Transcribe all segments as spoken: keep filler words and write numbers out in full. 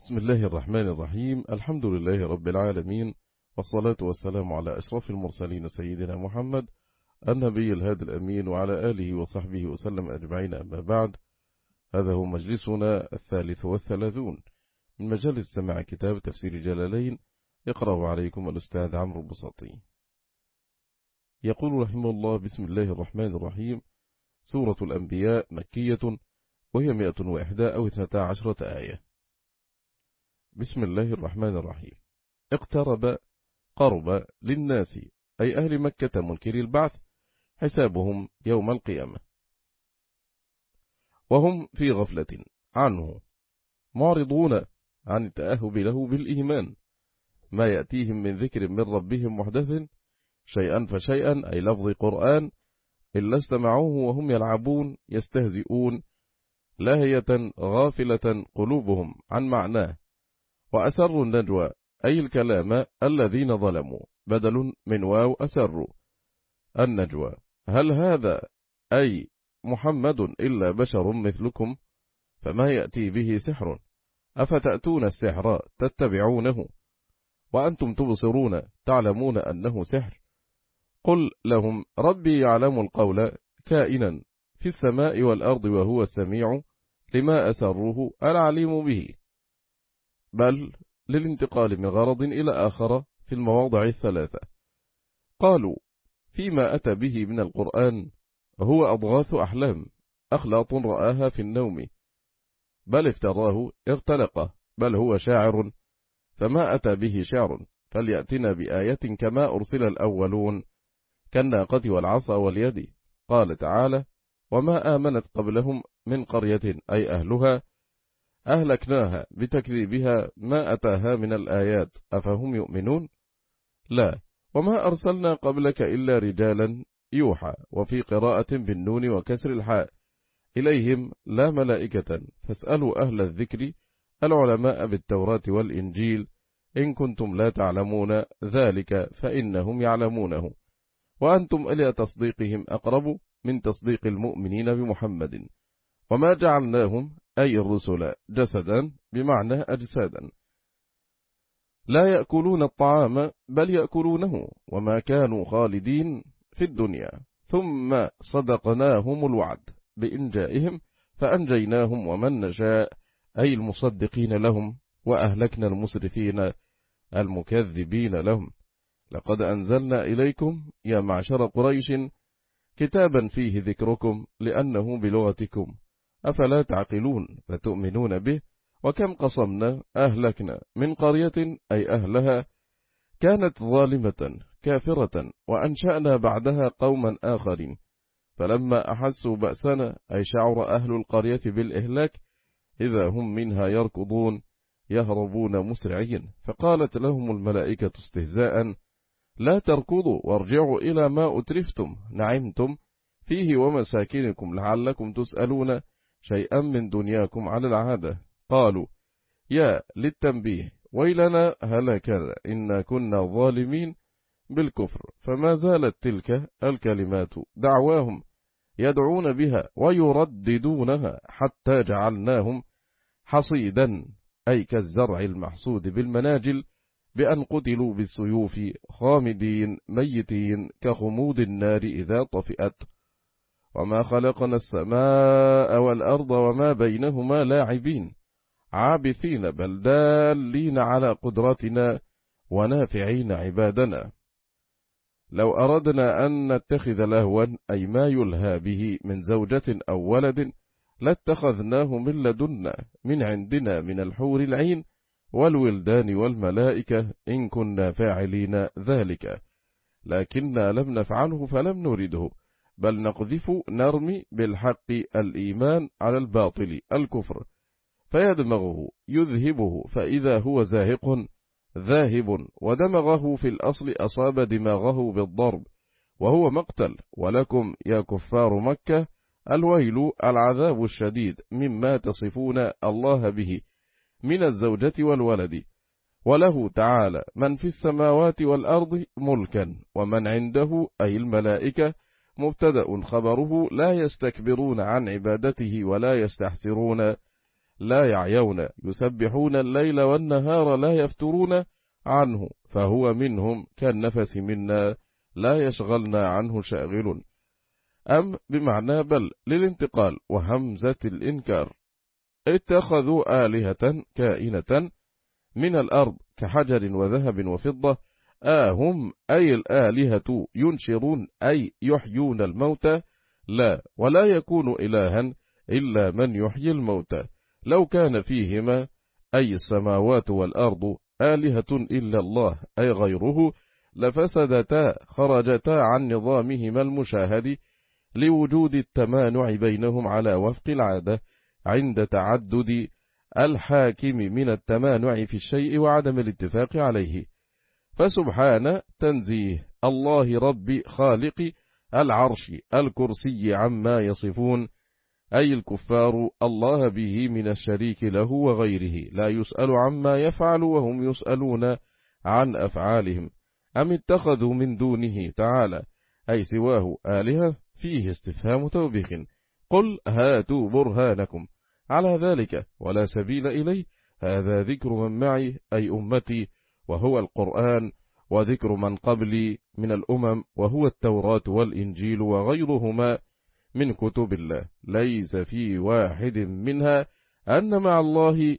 بسم الله الرحمن الرحيم. الحمد لله رب العالمين، والصلاة والسلام على أشرف المرسلين سيدنا محمد النبي الهادي الأمين وعلى آله وصحبه وسلم أجمعين. أما بعد، هذا هو مجلسنا الثالث والثلاثون من مجلس سماع كتاب تفسير جلالين، يقرأ عليكم الأستاذ عمرو البساطي. يقول رحمه الله: بسم الله الرحمن الرحيم. سورة الأنبياء مكية، وهي مئة وإحدى أو اثنتا عشرة آية. بسم الله الرحمن الرحيم. اقترب قرب للناس، أي أهل مكة منكر البعث، حسابهم يوم القيامة، وهم في غفلة عنه معرضون عن التأهب له بالإيمان، ما يأتيهم من ذكر من ربهم محدث شيئا فشيئا، أي لفظ قرآن، إلا استمعوه وهم يلعبون يستهزئون، لاهية غافلة قلوبهم عن معناه. وأسروا النجوى، أي الكلام الذين ظلموا، بدل من واو أسروا النجوى. هل هذا أي محمد إلا بشر مثلكم، فما يأتي به سحر، أفتأتون السحر تتبعونه وأنتم تبصرون تعلمون أنه سحر. قل لهم ربي يعلم القول كائنا في السماء والأرض وهو السميع لما أسروه العليم به. بل للانتقال من غرض إلى آخر في المواضع الثلاثة. قالوا فيما أتى به من القرآن هو أضغاث أحلام، أخلاط رآها في النوم، بل افتراه اغتلقه، بل هو شاعر، فما أتى به شعر، فليأتنا بآية كما أرسل الأولون، كالناقة والعصا واليد. قال تعالى: وما آمنت قبلهم من قرية، أي أهلها، أهلكناها بتكذيبها ما أتاها من الآيات، أفهم يؤمنون؟ لا، وما أرسلنا قبلك إلا رجالا يوحى، وفي قراءة بالنون وكسر الحاء، إليهم لا ملائكة، فاسألوا أهل الذكر العلماء بالتوراة والإنجيل إن كنتم لا تعلمون ذلك فإنهم يعلمونه، وأنتم إلى تصديقهم أقرب من تصديق المؤمنين بمحمد. وما جعلناهم، أي الرسل، جسدا بمعنى أجسادا، لا يأكلون الطعام بل يأكلونه، وما كانوا خالدين في الدنيا، ثم صدقناهم الوعد بإنجائهم فأنجيناهم ومن نشاء، أي المصدقين لهم، وأهلكنا المسرفين المكذبين لهم. لقد أنزلنا إليكم يا معشر قريش كتابا فيه ذكركم لأنه بلغتكم، أفلا تعقلون فتؤمنون به. وكم قصمنا أهلكنا من قرية، أي أهلها، كانت ظالمة كافرة، وأنشأنا بعدها قوما آخرين، فلما أحسوا بأسنا، أي شعر أهل القرية بالإهلاك، إذا هم منها يركضون يهربون مسرعين. فقالت لهم الملائكة استهزاء: لا تركضوا وارجعوا إلى ما أترفتم نعمتم فيه ومساكنكم لعلكم تسألون شيئا من دنياكم على العادة. قالوا يا للتنبيه ويلنا هلكنا إنا كنا ظالمين بالكفر. فما زالت تلك الكلمات دعواهم يدعون بها ويرددونها حتى جعلناهم حصيدا، أي كالزرع المحصود بالمناجل، بأن قتلوا بالسيوف خامدين ميتين كخمود النار إذا طفئت. وما خلقنا السماء والأرض وما بينهما لاعبين عابثين، بل دالين على قدرتنا ونافعين عبادنا. لو أردنا أن نتخذ لهوا، أي ما يلهى به من زوجة أو ولد، لاتخذناه من لدنا من عندنا من الحور العين والولدان والملائكة إن كنا فاعلين ذلك، لكننا لم نفعله فلم نرده، بل نقذف نرمي بالحق الإيمان على الباطل الكفر، فيدمغه يذهبه فإذا هو زاهق ذاهب، ودمغه في الأصل أصاب دماغه بالضرب، وهو مقتل. ولكم يا كفار مكة الويل العذاب الشديد مما تصفون الله به من الزوجة والولد. وله تعالى من في السماوات والأرض ملكا، ومن عنده، أي الملائكة، مبتدأ خبره لا يستكبرون عن عبادته ولا يستحسرون لا يعيون يسبحون الليل والنهار لا يفترون عنه، فهو منهم كالنفس منا لا يشغلنا عنه شاغل. أم بمعنى بل للانتقال وهمزة الإنكار. اتخذوا آلهة كائنة من الأرض كحجر وذهب وفضة، آهم أي الآلهة ينشرون أي يحيون الموتى، لا ولا يكون إلها إلا من يحيي الموتى. لو كان فيهما أي السماوات والأرض آلهة إلا الله أي غيره لفسدتا خرجتا عن نظامهما المشاهد لوجود التمانع بينهم على وفق العادة عند تعدد الحاكم من التمانع في الشيء وعدم الاتفاق عليه. فسبحان تنزيه الله رب خالق العرش الكرسي عما يصفون، أي الكفار الله به من الشريك له وغيره لا يسأل عما يفعل وهم يسألون عن أفعالهم. أم اتخذوا من دونه تعالى أي سواه آلهة، فيه استفهام توبيخ. قل هاتوا برهانكم على ذلك ولا سبيل إليه، هذا ذكر من معي أي أمتي وهو القرآن، وذكر من قبلي من الأمم وهو التوراة والإنجيل وغيرهما من كتب الله، ليس في واحد منها أن مع الله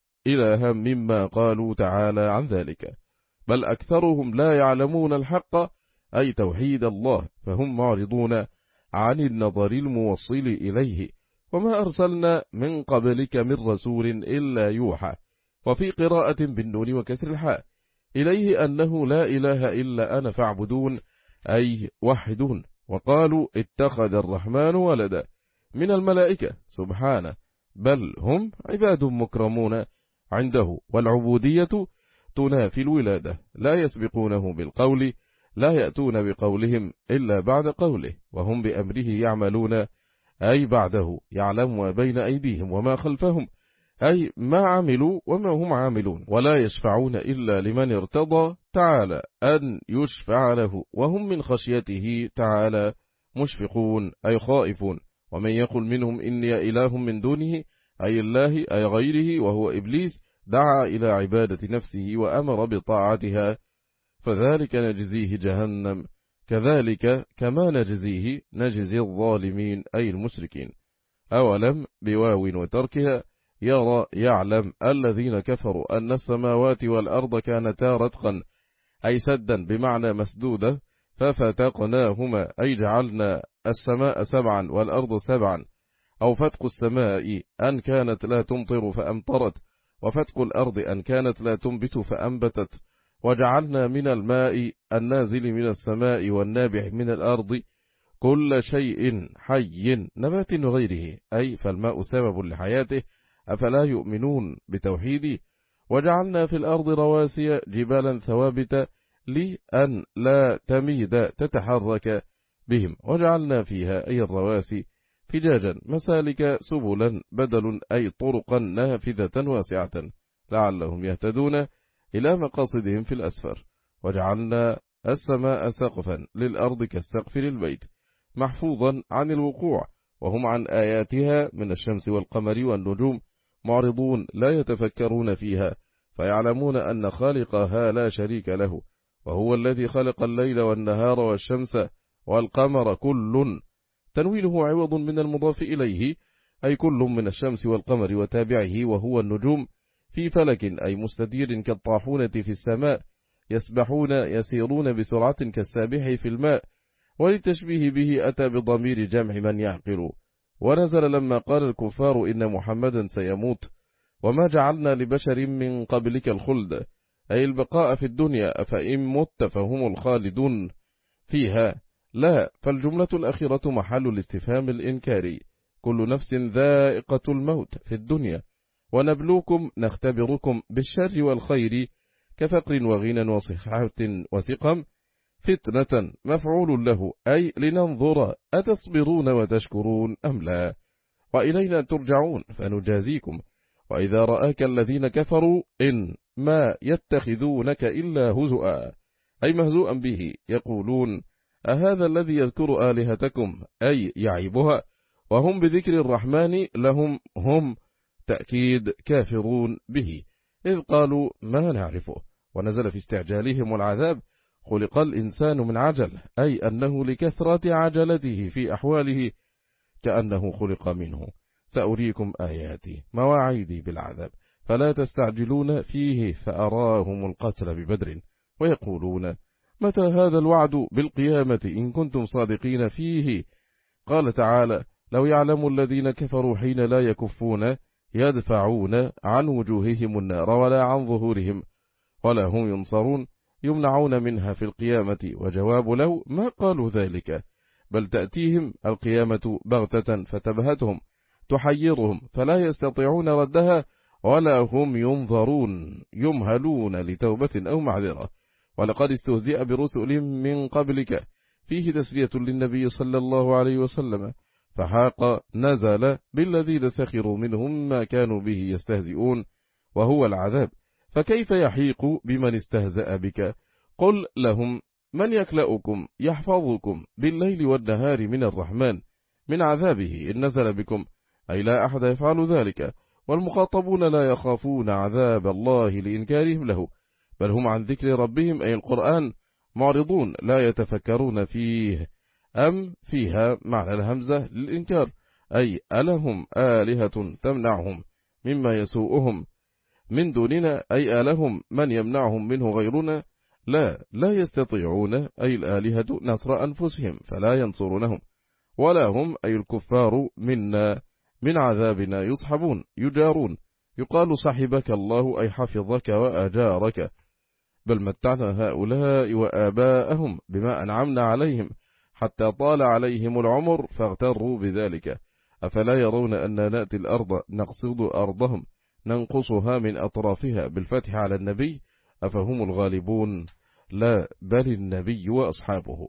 إلها مما قالوا تعالى عن ذلك، بل أكثرهم لا يعلمون الحق أي توحيد الله، فهم معرضون عن النظر الموصل إليه. وما أرسلنا من قبلك من رسول إلا يوحى، وفي قراءة بالنون وكسر الحاء إليه أنه لا إله إلا أنا فاعبدون أي وحدون. وقالوا اتخذ الرحمن ولدا من الملائكة سبحانه، بل هم عباد مكرمون عنده، والعبودية تنافي الولادة، لا يسبقونه بالقول لا يأتون بقولهم إلا بعد قوله، وهم بأمره يعملون أي بعده يعلم ما بين أيديهم وما خلفهم أي ما عملوا وما هم عاملون، ولا يشفعون إلا لمن ارتضى تعالى أن يشفع له، وهم من خشيته تعالى مشفقون أي خائفون. ومن يقل منهم إني إله من دونه أي الله أي غيره وهو إبليس دعا إلى عبادة نفسه وأمر بطاعتها، فذلك نجزيه جهنم، كذلك كما نجزيه نجزي الظالمين أي المشركين. أولم بواو وتركها يرى يعلم الذين كفروا أن السماوات والأرض كانتا رتقا أي سدا بمعنى مسدودة، ففتقناهما أي جعلنا السماء سبعا والأرض سبعا، أو فتق السماء أن كانت لا تمطر فأمطرت، وفتق الأرض أن كانت لا تنبت فأنبتت، وجعلنا من الماء النازل من السماء والنابع من الأرض كل شيء حي نبات وغيره، أي فالماء سبب لحياته، أفلا يؤمنون بتوحيده. وجعلنا في الأرض رواسي جبالا ثوابت لأن لا تميد تتحرك بهم، وجعلنا فيها أي الرواسي فجاجا مسالك سبلا بدل أي طرقا نافذة واسعة لعلهم يهتدون إلى مقاصدهم في الأسفر. وجعلنا السماء سقفا للأرض كالسقف للبيت محفوظا عن الوقوع، وهم عن آياتها من الشمس والقمر والنجوم معرضون لا يتفكرون فيها، فيعلمون أن خالقها لا شريك له، وهو الذي خلق الليل والنهار والشمس والقمر كل تنوينه عوض من المضاف إليه، أي كل من الشمس والقمر وتابعه وهو النجوم في فلك أي مستدير كالطاحونة في السماء، يسبحون يسيرون بسرعة كالسابح في الماء، وللتشبيه به أتى بضمير جمع من يعقل. ونزل لما قال الكفار إن محمدا سيموت، وما جعلنا لبشر من قبلك الخلد أي البقاء في الدنيا، أفإن مت فهم الخالدون فيها، لا، فالجملة الأخيرة محل الاستفهام الإنكاري، كل نفس ذائقة الموت في الدنيا، ونبلوكم نختبركم بالشر والخير كفقر وغنى وصحة وسقم، فتنة مفعول له أي لننظر أتصبرون وتشكرون أم لا، وإلينا ترجعون فنجازيكم. وإذا رآك الذين كفروا إن ما يتخذونك إلا هزؤا أي مهزوءا به، يقولون أهذا الذي يذكر آلهتكم أي يعيبها، وهم بذكر الرحمن لهم هم تأكيد كافرون به، إذ قالوا ما نعرفه. ونزل في استعجالهم العذاب خلق الإنسان من عجل، أي أنه لكثرة عجلته في أحواله كأنه خلق منه. سأريكم آياتي مواعيدي بالعذاب فلا تستعجلون فيه، فأراهم القتل ببدر ويقولون متى هذا الوعد بالقيامة إن كنتم صادقين فيه. قال تعالى لو يعلم الذين كفروا حين لا يكفون يدفعون عن وجوههم النار ولا عن ظهورهم ولا هم ينصرون يمنعون منها في القيامة. وجواب لو ما قالوا ذلك، بل تأتيهم القيامة بغتة فتبهتهم تحيرهم فلا يستطيعون ردها ولا هم ينظرون يمهلون لتوبة أو معذرة. ولقد استهزئ برسل من قبلك فيه تسلية للنبي صلى الله عليه وسلم، فحاق نزل بالذين سخروا منهم ما كانوا به يستهزئون وهو العذاب، فكيف يحيق بمن استهزأ بك. قل لهم من يكلأكم يحفظكم بالليل والنهار من الرحمن من عذابه إن نزل بكم، أي لا أحد يفعل ذلك. والمخاطبون لا يخافون عذاب الله لإنكارهم له، بل هم عن ذكر ربهم أي القرآن معرضون لا يتفكرون فيه. أم فيها معنى الهمزة للإنكار، أي ألهم آلهة تمنعهم مما يسوءهم من دوننا، أي ألهم من يمنعهم منه غيرنا. لا لا يستطيعون أي الآلهة نصر أنفسهم فلا ينصرونهم، ولا هم أي الكفار منا من عذابنا يصحبون يجارون. يقال صحبك الله أي حفظك وأجارك، بل متعنا هؤلاء وآباءهم بما أنعمنا عليهم حتى طال عليهم العمر فاغتروا بذلك. أفلا يرون أن نأتي الأرض نقصد أرضهم ننقصها من أطرافها بالفتح على النبي أفهم الغالبون؟ لا بل النبي وأصحابه.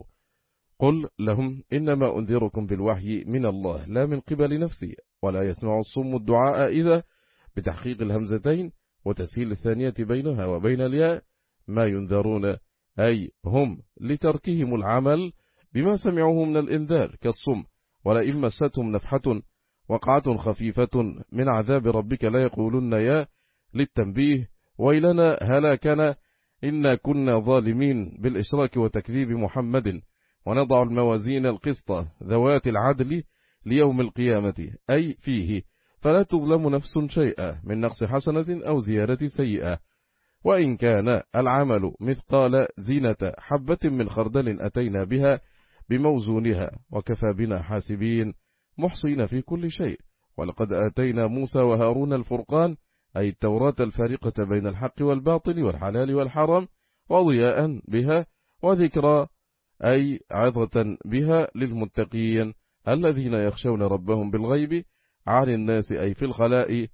قل لهم إنما أنذركم بالوحي من الله لا من قبل نفسي، ولا يسمع الصم الدعاء إذا بتحقيق الهمزتين وتسهيل الثانية بينها وبين الياء ما ينذرون، أي هم لتركهم العمل بما سمعوه من الإنذار كالصم. ولئن مستهم نفحة وقعة خفيفة من عذاب ربك لا يقولن يا للتنبيه ويلنا هلاكنا إنا كنا ظالمين بالإشراك وتكذيب محمد. ونضع الموازين القسط ذوات العدل ليوم القيامة أي فيه فلا تظلم نفس شيئا من نقص حسنة أو زيادة سيئة، وإن كان العمل مثقال زينة حبة من خردل أتينا بها بموزونها وكفى بنا حاسبين محصين في كل شيء. ولقد آتينا موسى وهارون الفرقان أي التوراة الفارقة بين الحق والباطل والحلال والحرام وضياء بها وذكرى أي عظة بها للمتقين الذين يخشون ربهم بالغيب عن الناس أي في الخلاء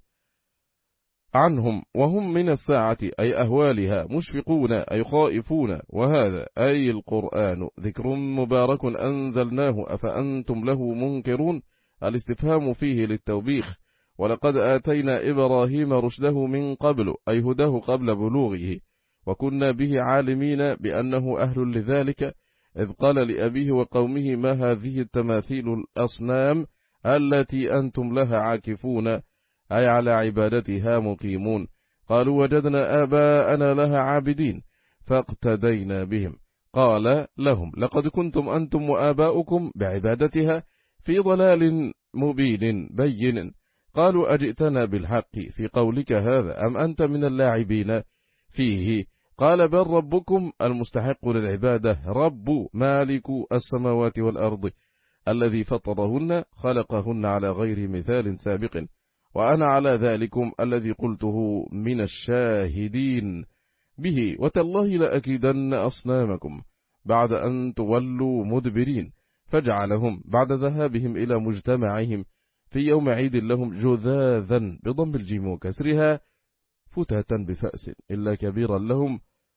عنهم وهم من الساعة أي أهوالها مشفقون أي خائفون. وهذا أي القرآن ذكر مبارك أنزلناه أفأنتم له منكرون، الاستفهام فيه للتوبيخ. ولقد آتينا إبراهيم رشده من قبل أي هداه قبل بلوغه، وكنا به عالمين بأنه أهل لذلك، إذ قال لأبيه وقومه ما هذه التماثيل الأصنام التي أنتم لها عاكفون أي على عبادتها مقيمون. قالوا وجدنا آباءنا لها عابدين فاقتدينا بهم. قال لهم لقد كنتم أنتم وآباؤكم بعبادتها في ضلال مبين بين. قالوا أجئتنا بالحق في قولك هذا أم أنت من اللاعبين فيه؟ قال بل ربكم المستحق للعبادة رب مالك السماوات والأرض الذي فطرهن خلقهن على غير مثال سابق، وأنا على ذلكم الذي قلته من الشاهدين به، وتالله لأكيدن أصنامكم بعد أن تولوا مدبرين. فجعلهم بعد ذهابهم إلى مجتمعهم في يوم عيد لهم جذاذا بضم الجيم وكسرها فتاة بفأس إلا كبيرا لهم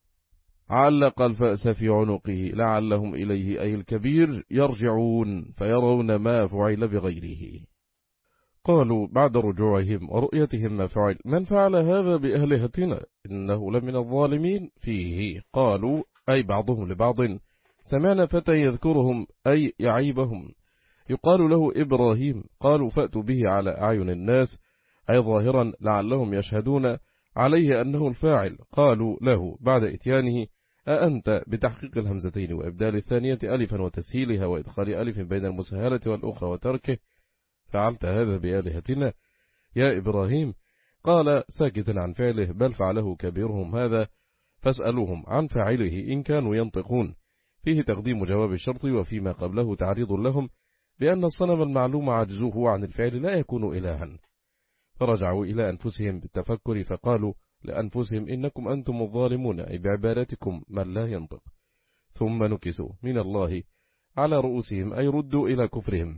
علق الفأس في عنقه لعلهم إليه أي الكبير يرجعون فيرون ما فعل بغيره. قالوا بعد رجوعهم ورؤيتهم ما فعل من فعل هذا بأهلهتنا إنه لمن الظالمين فيه. قالوا أي بعضهم لبعض سمعنا فتى يذكرهم أي يعيبهم يقال له إبراهيم. قالوا فأتوا به على أعين الناس أي ظاهرا لعلهم يشهدون عليه أنه الفاعل. قالوا له بعد إتيانه: أأنت بتحقيق الهمزتين وإبدال الثانية ألفا وتسهيلها وإدخال ألف بين المسهلة والأخرى وتركه فعلت هذا بآلهتنا يا إبراهيم؟ قال ساكتا عن فعله: بل فعله كبيرهم هذا فاسألوهم عن فاعله إن كانوا ينطقون. فيه تقديم جواب الشرط وفيما قبله تعريض لهم بأن الصنم المعلوم عجزه عن الفعل لا يكون إلها. فرجعوا إلى أنفسهم بالتفكر فقالوا لأنفسهم: إنكم أنتم الظالمون، أي بعبادتكم من لا ينطق. ثم نكسوا من الله على رؤوسهم، أي ردوا إلى كفرهم،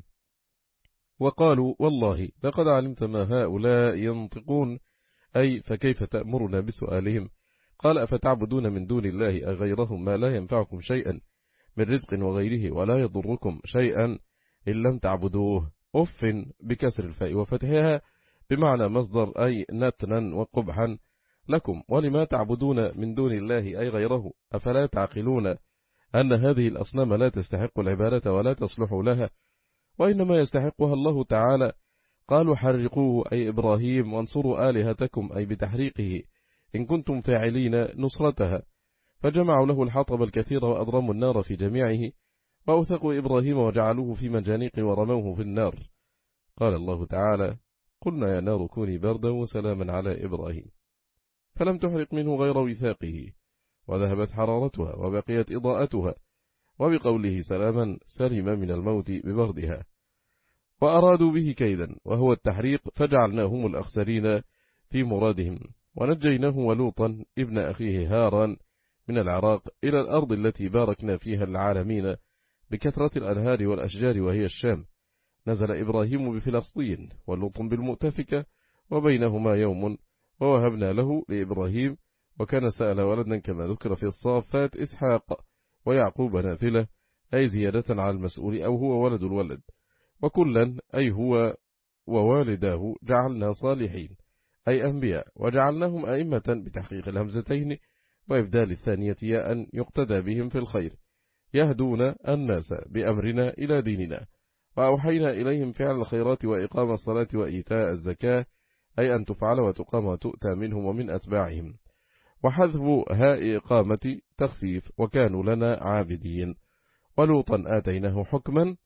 وقالوا: والله لقد علمت ما هؤلاء ينطقون، أي فكيف تأمرنا بسؤالهم؟ قال: أفتعبدون من دون الله أغيرهم ما لا ينفعكم شيئا من رزق وغيره ولا يضركم شيئا إن لم تعبدوه. أف بكسر الفاء وفتحها بمعنى مصدر، أي نتنا وقبحا لكم، ولما تعبدون من دون الله أي غيره؟ أفلا تعقلون أن هذه الأصنام لا تستحق العبادة ولا تصلح لها، وإنما يستحقها الله تعالى؟ قالوا: حرقوه، أي إبراهيم، وانصروا آلهتكم، أي بتحريقه إن كنتم فاعلين نصرتها. فجمعوا له الحطب الكثير وأضرموا النار في جميعه، وأوثقوا إبراهيم وجعلوه في منجنيق ورموه في النار. قال الله تعالى: قلنا يا نار كوني بردا وسلاما على إبراهيم، فلم تحرق منه غير وثاقه، وذهبت حرارتها وبقيت إضاءتها، وبقوله سلاما سلم من الموت ببردها. وأرادوا به كيدا وهو التحريق، فجعلناهم الأخسرين في مرادهم، ونجيناه ولوطا ابن أخيه هاران من العراق إلى الأرض التي باركنا فيها العالمين بكثرة الأنهار والأشجار وهي الشام. نزل إبراهيم بفلسطين ولوط بالمؤتفكة وبينهما يوم، ووهبنا له لإبراهيم وكان سأل ولدا كما ذكر في الصافات إسحاق، ويعقوب نافلة، أي زيادة على المسؤول أو هو ولد الولد، وكلا أي هو ووالداه جعلنا صالحين أي أنبياء، وجعلناهم أئمة بتحقيق الهمزتين وإبدال الثانية ياء يقتدى بهم في الخير، يهدون الناس بأمرنا إلى ديننا. وأوحينا إليهم فعل الخيرات وإقام الصلاة وإيتاء الزكاة، أي أن تفعل وتقام وتؤتى منهم ومن أتباعهم. وحذف هاء إقامة تخفيف، وكانوا لنا عابدين. ولوطا آتيناه حكما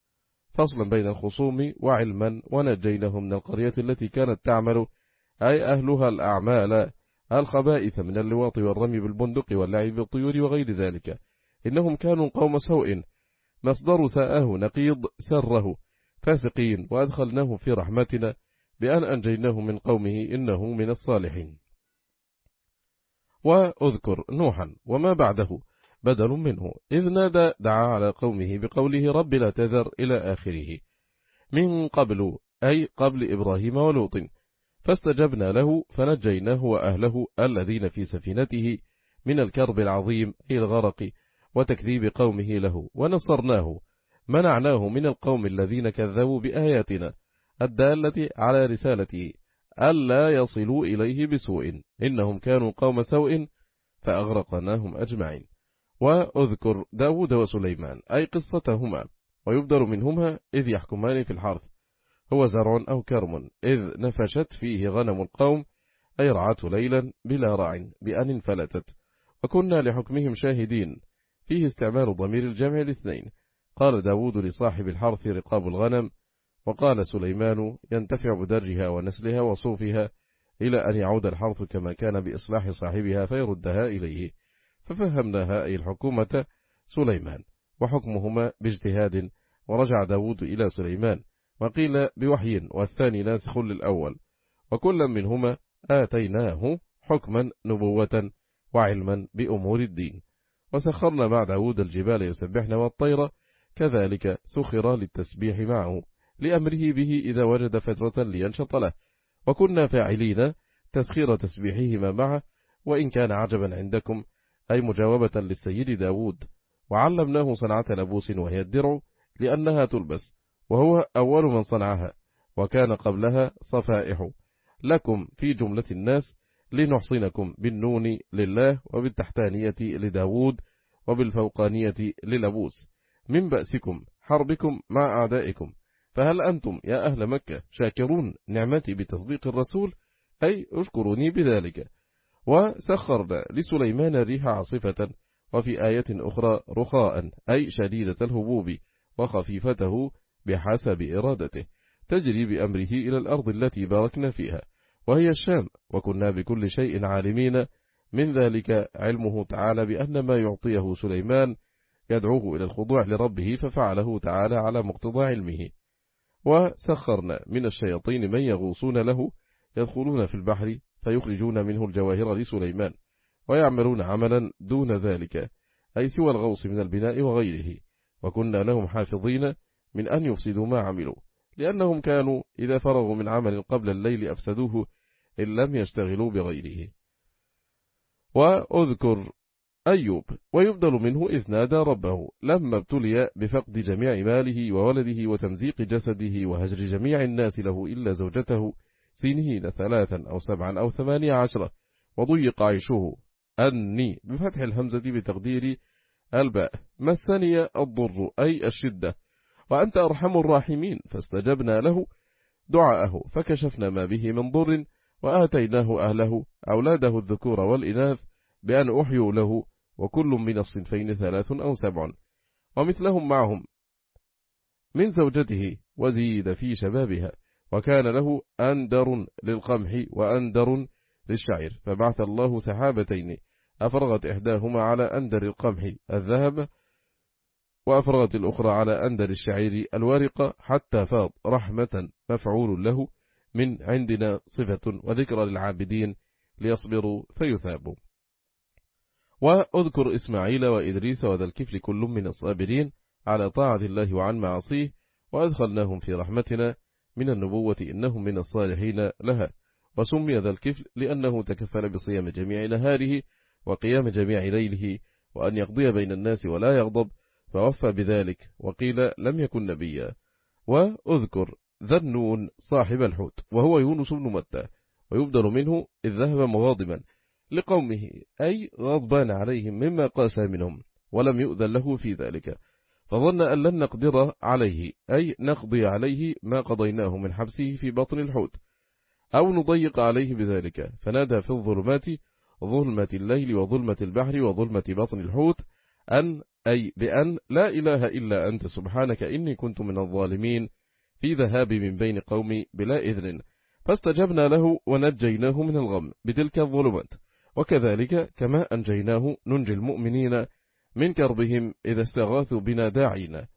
فصلا بين الخصوم وعلما، ونجيناه من القرية التي كانت تعمل، أي أهلها الأعمال الخبائث من اللواط والرمي بالبندق واللعب بالطيور وغير ذلك، إنهم كانوا قوم سوء. مصدر ساءه نقيض سره فاسقين، وأدخلناه في رحمتنا بأن أنجيناه من قومه إنه من الصالحين. وأذكر نوحا وما بعده بدل منه، إذ نادى دعا على قومه بقوله: رب لا تذر إلى آخره، من قبل أي قبل إبراهيم ولوط، فاستجبنا له فنجيناه وأهله الذين في سفينته من الكرب العظيم أي الغرق وتكذيب قومه له، ونصرناه منعناه من القوم الذين كذبوا بآياتنا الدالة على رسالته ألا يصلوا إليه بسوء، إنهم كانوا قوم سوء فأغرقناهم أجمعين. وأذكر داود وسليمان أي قصتهما، ويبدر منهما إذ يحكمان في الحرث، هو زرع أو كرم، إذ نفشت فيه غنم القوم، أي رعته ليلا بلا رع بأن انفلتت، وكنا لحكمهم شاهدين. فيه استعمال ضمير الجمع الاثنين. قال داود لصاحب الحرث رقاب الغنم، وقال سليمان ينتفع بدرجها ونسلها وصوفها إلى أن يعود الحرث كما كان بإصلاح صاحبها فيردها إليه. ففهمناها أي الحكومة سليمان، وحكمهما باجتهاد، ورجع داود إلى سليمان، وقيل بوحي والثاني ناسخ للأول، وكل منهما آتيناه حكما نبوة وعلما بأمور الدين. وسخرنا مع داود الجبال يسبحن والطير، كذلك سخر للتسبيح معه لأمره به إذا وجد فترة لينشط له، وكنا فاعلين تسخير تسبيحهما معه، وإن كان عجبا عندكم أي مجاوبة للسيد داود. وعلمناه صنعة لبوس وهي الدرع لأنها تلبس، وهو أول من صنعها، وكان قبلها صفائح لكم في جملة الناس لنحصنكم بالنون لله وبالتحتانية لداود وبالفوقانية للبوس من بأسكم حربكم مع أعدائكم، فهل أنتم يا أهل مكة شاكرون نعمتي بتصديق الرسول؟ أي اشكروني بذلك. وسخرنا لسليمان الريح عاصفة، وفي آية أخرى رخاء أي شديدة الهبوب، وخفيفته بحسب إرادته، تجري بأمره إلى الأرض التي باركنا فيها وهي الشام، وكنا بكل شيء عالمين. من ذلك علمه تعالى بأن ما يعطيه سليمان يدعوه إلى الخضوع لربه، ففعله تعالى على مقتضى علمه. وسخرنا من الشياطين من يغوصون له، يدخلون في البحر فيخرجون منه الجواهر لسليمان، ويعملون عملا دون ذلك أي سوى الغوص من البناء وغيره، وكنا لهم حافظين من أن يفسدوا ما عملوا، لأنهم كانوا إذا فرغوا من عمل قبل الليل أفسدوه إن لم يشتغلوا بغيره. وأذكر أيوب، ويبدل منه إذ نادى ربه لما ابتلي بفقد جميع ماله وولده وتمزيق جسده وهجر جميع الناس له إلا زوجته سنين ثلاثا أو سبعا أو ثمانية عشرة، وضيق عيشه أني بفتح الهمزة بتقدير الباء مسني الضر أي الشدة وأنت أرحم الراحمين، فاستجبنا له دعاءه فكشفنا ما به من ضر، وآتيناه أهله أولاده الذكور والإناث بأن أحيوا له، وكل من الصنفين ثلاث أو سبع، ومثلهم معهم من زوجته وزيد في شبابها، وكان له أندر للقمح وأندر للشعير، فبعث الله سحابتين أفرغت إحداهما على أندر القمح الذهب، وأفرغت الأخرى على أندر الشعير الورق، حتى فاض رحمة مفعول له من عندنا صفة وذكر للعابدين ليصبروا فيثابوا. وأذكر إسماعيل وإدريس وذا الكفل كل من الصابرين على طاعة الله وعن معصيه، وأدخلناهم في رحمتنا من النبوة إنهم من الصالحين لها. وسمي ذا الكفل لأنه تكفل بصيام جميع نهاره وقيام جميع ليله، وأن يقضي بين الناس ولا يغضب، فوفى بذلك، وقيل لم يكن نبيا. وأذكر ذا النون صاحب الحوت، وهو يونس بن متى، ويبدل منه إذ ذهب مغاضبا لقومه أي غضبان عليهم مما قاسى منهم، ولم يؤذن له في ذلك، فظن أن لن نقدر عليه أي نقضي عليه ما قضيناه من حبسه في بطن الحوت، أو نضيق عليه بذلك، فنادى في الظلمات ظلمة الليل وظلمة البحر وظلمة بطن الحوت أن أي بأن لا إله إلا أنت سبحانك إني كنت من الظالمين، في ذهاب من بين قومي بلا إذن، فاستجبنا له ونجيناه من الغم بتلك الظلمات، وكذلك كما أنجيناه ننجي المؤمنين من كربهم إذا استغاثوا بنا داعينا.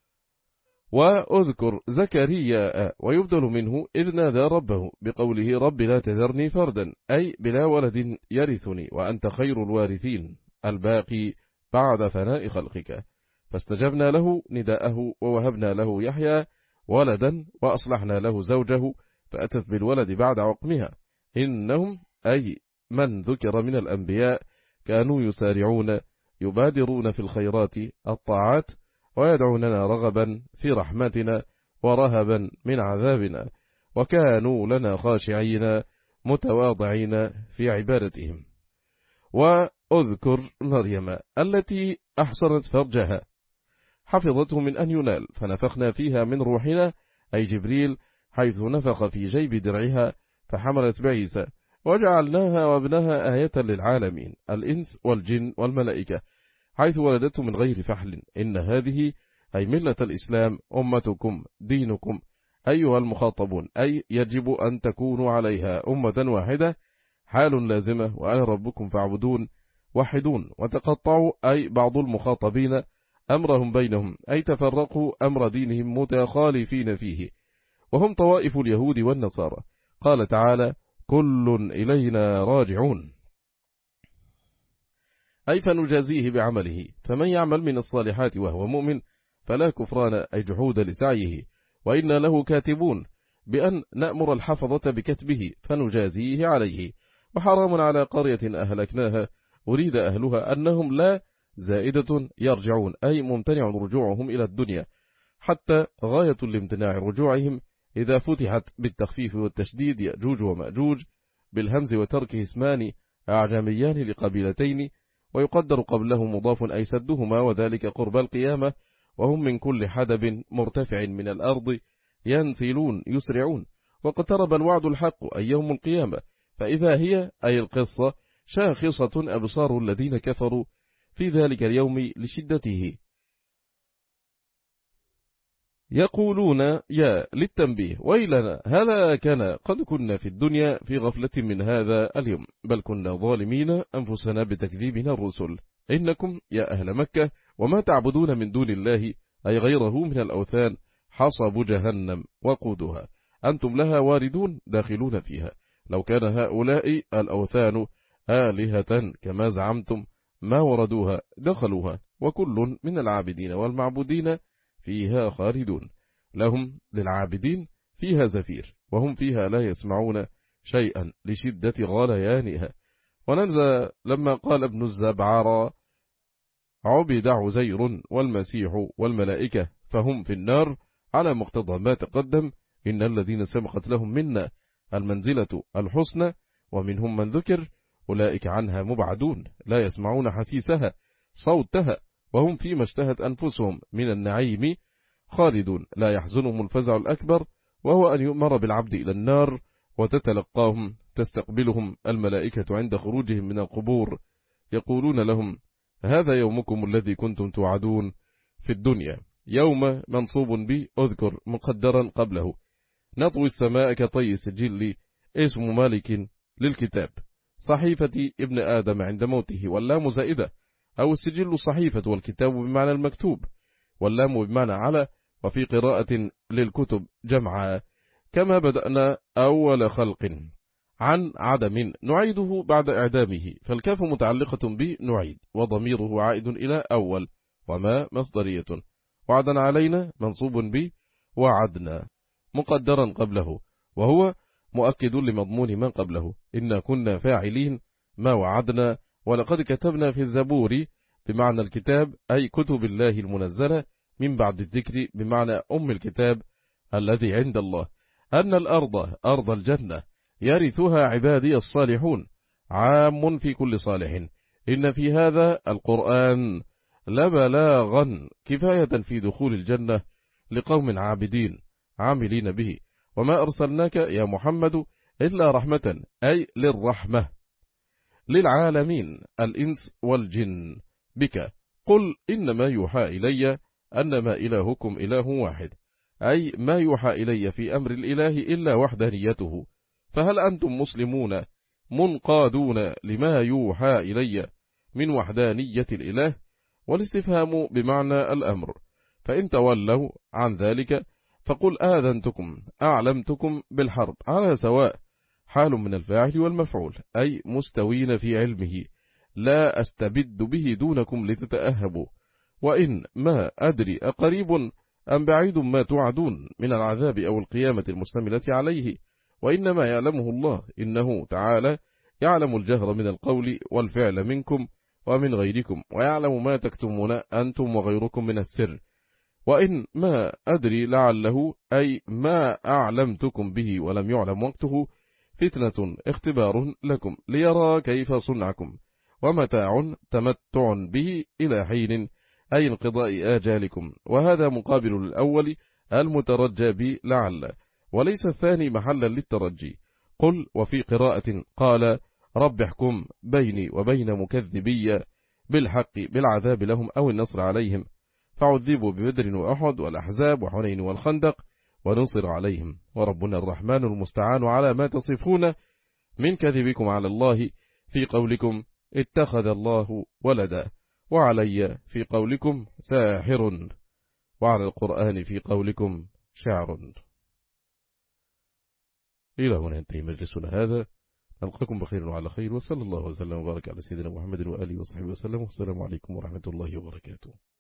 وأذكر زكريا، ويبدل منه إذ نادى ربه بقوله رب لا تذرني فردا أي بلا ولد يرثني وأنت خير الوارثين الباقي بعد فناء خلقك، فاستجبنا له نداءه ووهبنا له يحيى ولدا وأصلحنا له زوجه فأتت بالولد بعد عقمها، إنهم أي من ذكر من الأنبياء كانوا يسارعون يبادرون في الخيرات الطاعات، ويدعوننا رغبا في رحمتنا ورهبا من عذابنا، وكانوا لنا خاشعين متواضعين في عبادتهم. وأذكر مريم التي أحصنت فرجها حفظته من أن ينال، فنفخنا فيها من روحنا أي جبريل، حيث نفخ في جيب درعها فحملت بعيسى، وجعلناها وابنها آية للعالمين الإنس والجن والملائكة، حيث ولدته من غير فحل، إن هذه أي ملة الإسلام أمتكم دينكم أيها المخاطبون، أي يجب أن تكونوا عليها أمة واحدة، حال لازمة، وأنا ربكم فاعبدون وحدون. وتقطعوا أي بعض المخاطبين أمرهم بينهم، أي تفرقوا أمر دينهم متخالفين فيه، وهم طوائف اليهود والنصارى. قال تعالى كل إلينا راجعون، أي فنجازيه بعمله، فمن يعمل من الصالحات وهو مؤمن فلا كفران أي جحود لسعيه، وإنا له كاتبون بأن نأمر الحفظة بكتبه فنجازيه عليه. وحرام على قرية أهلكناها أريد أهلها أنهم لا زائدة يرجعون أي ممتنع رجوعهم إلى الدنيا، حتى غاية الامتناع رجوعهم إذا فتحت بالتخفيف والتشديد يأجوج ومأجوج بالهمز وتركه اسمان أعجميان لقبيلتين، ويقدر قبله مضاف أي سدهما، وذلك قرب القيامة، وهم من كل حدب مرتفع من الأرض ينسلون يسرعون، واقترب الوعد الحق أي يوم القيامة، فإذا هي أي القصة شاخصة أبصار الذين كفروا في ذلك اليوم لشدته. يقولون يا للتنبيه ويلنا هذا كان قد كنا في الدنيا في غفلة من هذا اليوم، بل كنا ظالمين أنفسنا بتكذيبنا الرسل. إنكم يا أهل مكة وما تعبدون من دون الله أي غيره من الأوثان حصب جهنم وقودها، أنتم لها واردون داخلون فيها. لو كان هؤلاء الأوثان آلهة كما زعمتم ما وردوها دخلوها، وكل من العابدين والمعبودين فيها خالدون، لهم للعابدين فيها زفير وهم فيها لا يسمعون شيئا لشدة غليانها. وننزل لما قال ابن الزبعار عبد عزير والمسيح والملائكة فهم في النار على مقتضى ما تقدم، إن الذين سبقت لهم منا المنزلة الحسنى ومنهم من ذكر أولئك عنها مبعدون لا يسمعون حسيسها صوتها وهم فيما اشتهت أنفسهم من النعيم خالدون، لا يحزنهم الفزع الأكبر وهو أن يؤمر بالعبد إلى النار وتتلقاهم تستقبلهم الملائكة عند خروجهم من القبور، يقولون لهم هذا يومكم الذي كنتم توعدون في الدنيا، يوم منصوب به أذكر مقدرا قبله، نطوي السماء كطي السجل اسم مالك للكتاب، صحيفة ابن آدم عند موته، واللام زائدة، أو السجل الصحيفة والكتاب بمعنى المكتوب، واللام بمعنى على، وفي قراءة للكتب جمعا، كما بدأنا أول خلق عن عدم نعيده بعد إعدامه، فالكاف متعلقة بنعيد وضميره عائد إلى أول، وما مصدرية، وعدا علينا منصوب به وعدنا مقدرا قبله، وهو مؤكد لمضمون من قبله، إنا كنا فاعلين ما وعدنا، ولقد كتبنا في الزبور بمعنى الكتاب أي كتب الله المنزلة من بعد الذكر بمعنى أم الكتاب الذي عند الله، أن الأرض أرض الجنة يرثها عبادي الصالحون، عام في كل صالح، إن في هذا القرآن لبلاغا كفاية في دخول الجنة لقوم عابدين عاملين به، وما أرسلناك يا محمد إلا رحمة أي للرحمة للعالمين الإنس والجن بك، قل إنما يوحى إلي أنما إلهكم إله واحد، أي ما يوحى إلي في أمر الإله إلا وحدانيته، فهل أنتم مسلمون منقادون لما يوحى إلي من وحدانية الإله؟ والاستفهام بمعنى الأمر، فإن تولوا عن ذلك فقل آذنتكم أعلمتكم بالحرب على سواء، حال من الفاعل والمفعول، أي مستوين في علمه لا أستبد به دونكم لتتأهبوا، وإن ما أدري أقريب أم بعيد ما توعدون من العذاب أو القيامة المشتملة عليه، وإنما يعلمه الله، إنه تعالى يعلم الجهر من القول والفعل منكم ومن غيركم، ويعلم ما تكتمون أنتم وغيركم من السر، وإن ما أدري لعله أي ما أعلمتكم به ولم يعلم وقته فتنة اختبار لكم ليرى كيف صنعكم، ومتاع تمتع به إلى حين أي انقضاء آجالكم، وهذا مقابل الأول المترجى به لعل، وليس الثاني محلا للترجي. قل وفي قراءة قال رب احكم بيني وبين مكذبي بالحق بالعذاب لهم أو النصر عليهم، فعذبوا ببدر وأحد والأحزاب وحنين والخندق ونصر عليهم، وربنا الرحمن المستعان على ما تصفون من كذبكم على الله في قولكم اتخذ الله ولدا، وعلي في قولكم ساحر، وعلى القرآن في قولكم شعر. إلى هنا ينتهي مجلسنا هذا، نلقاكم بخير وعلى خير، وصلى الله وسلم وبارك على سيدنا محمد وآله وصحبه وسلم، والسلام عليكم ورحمة الله وبركاته.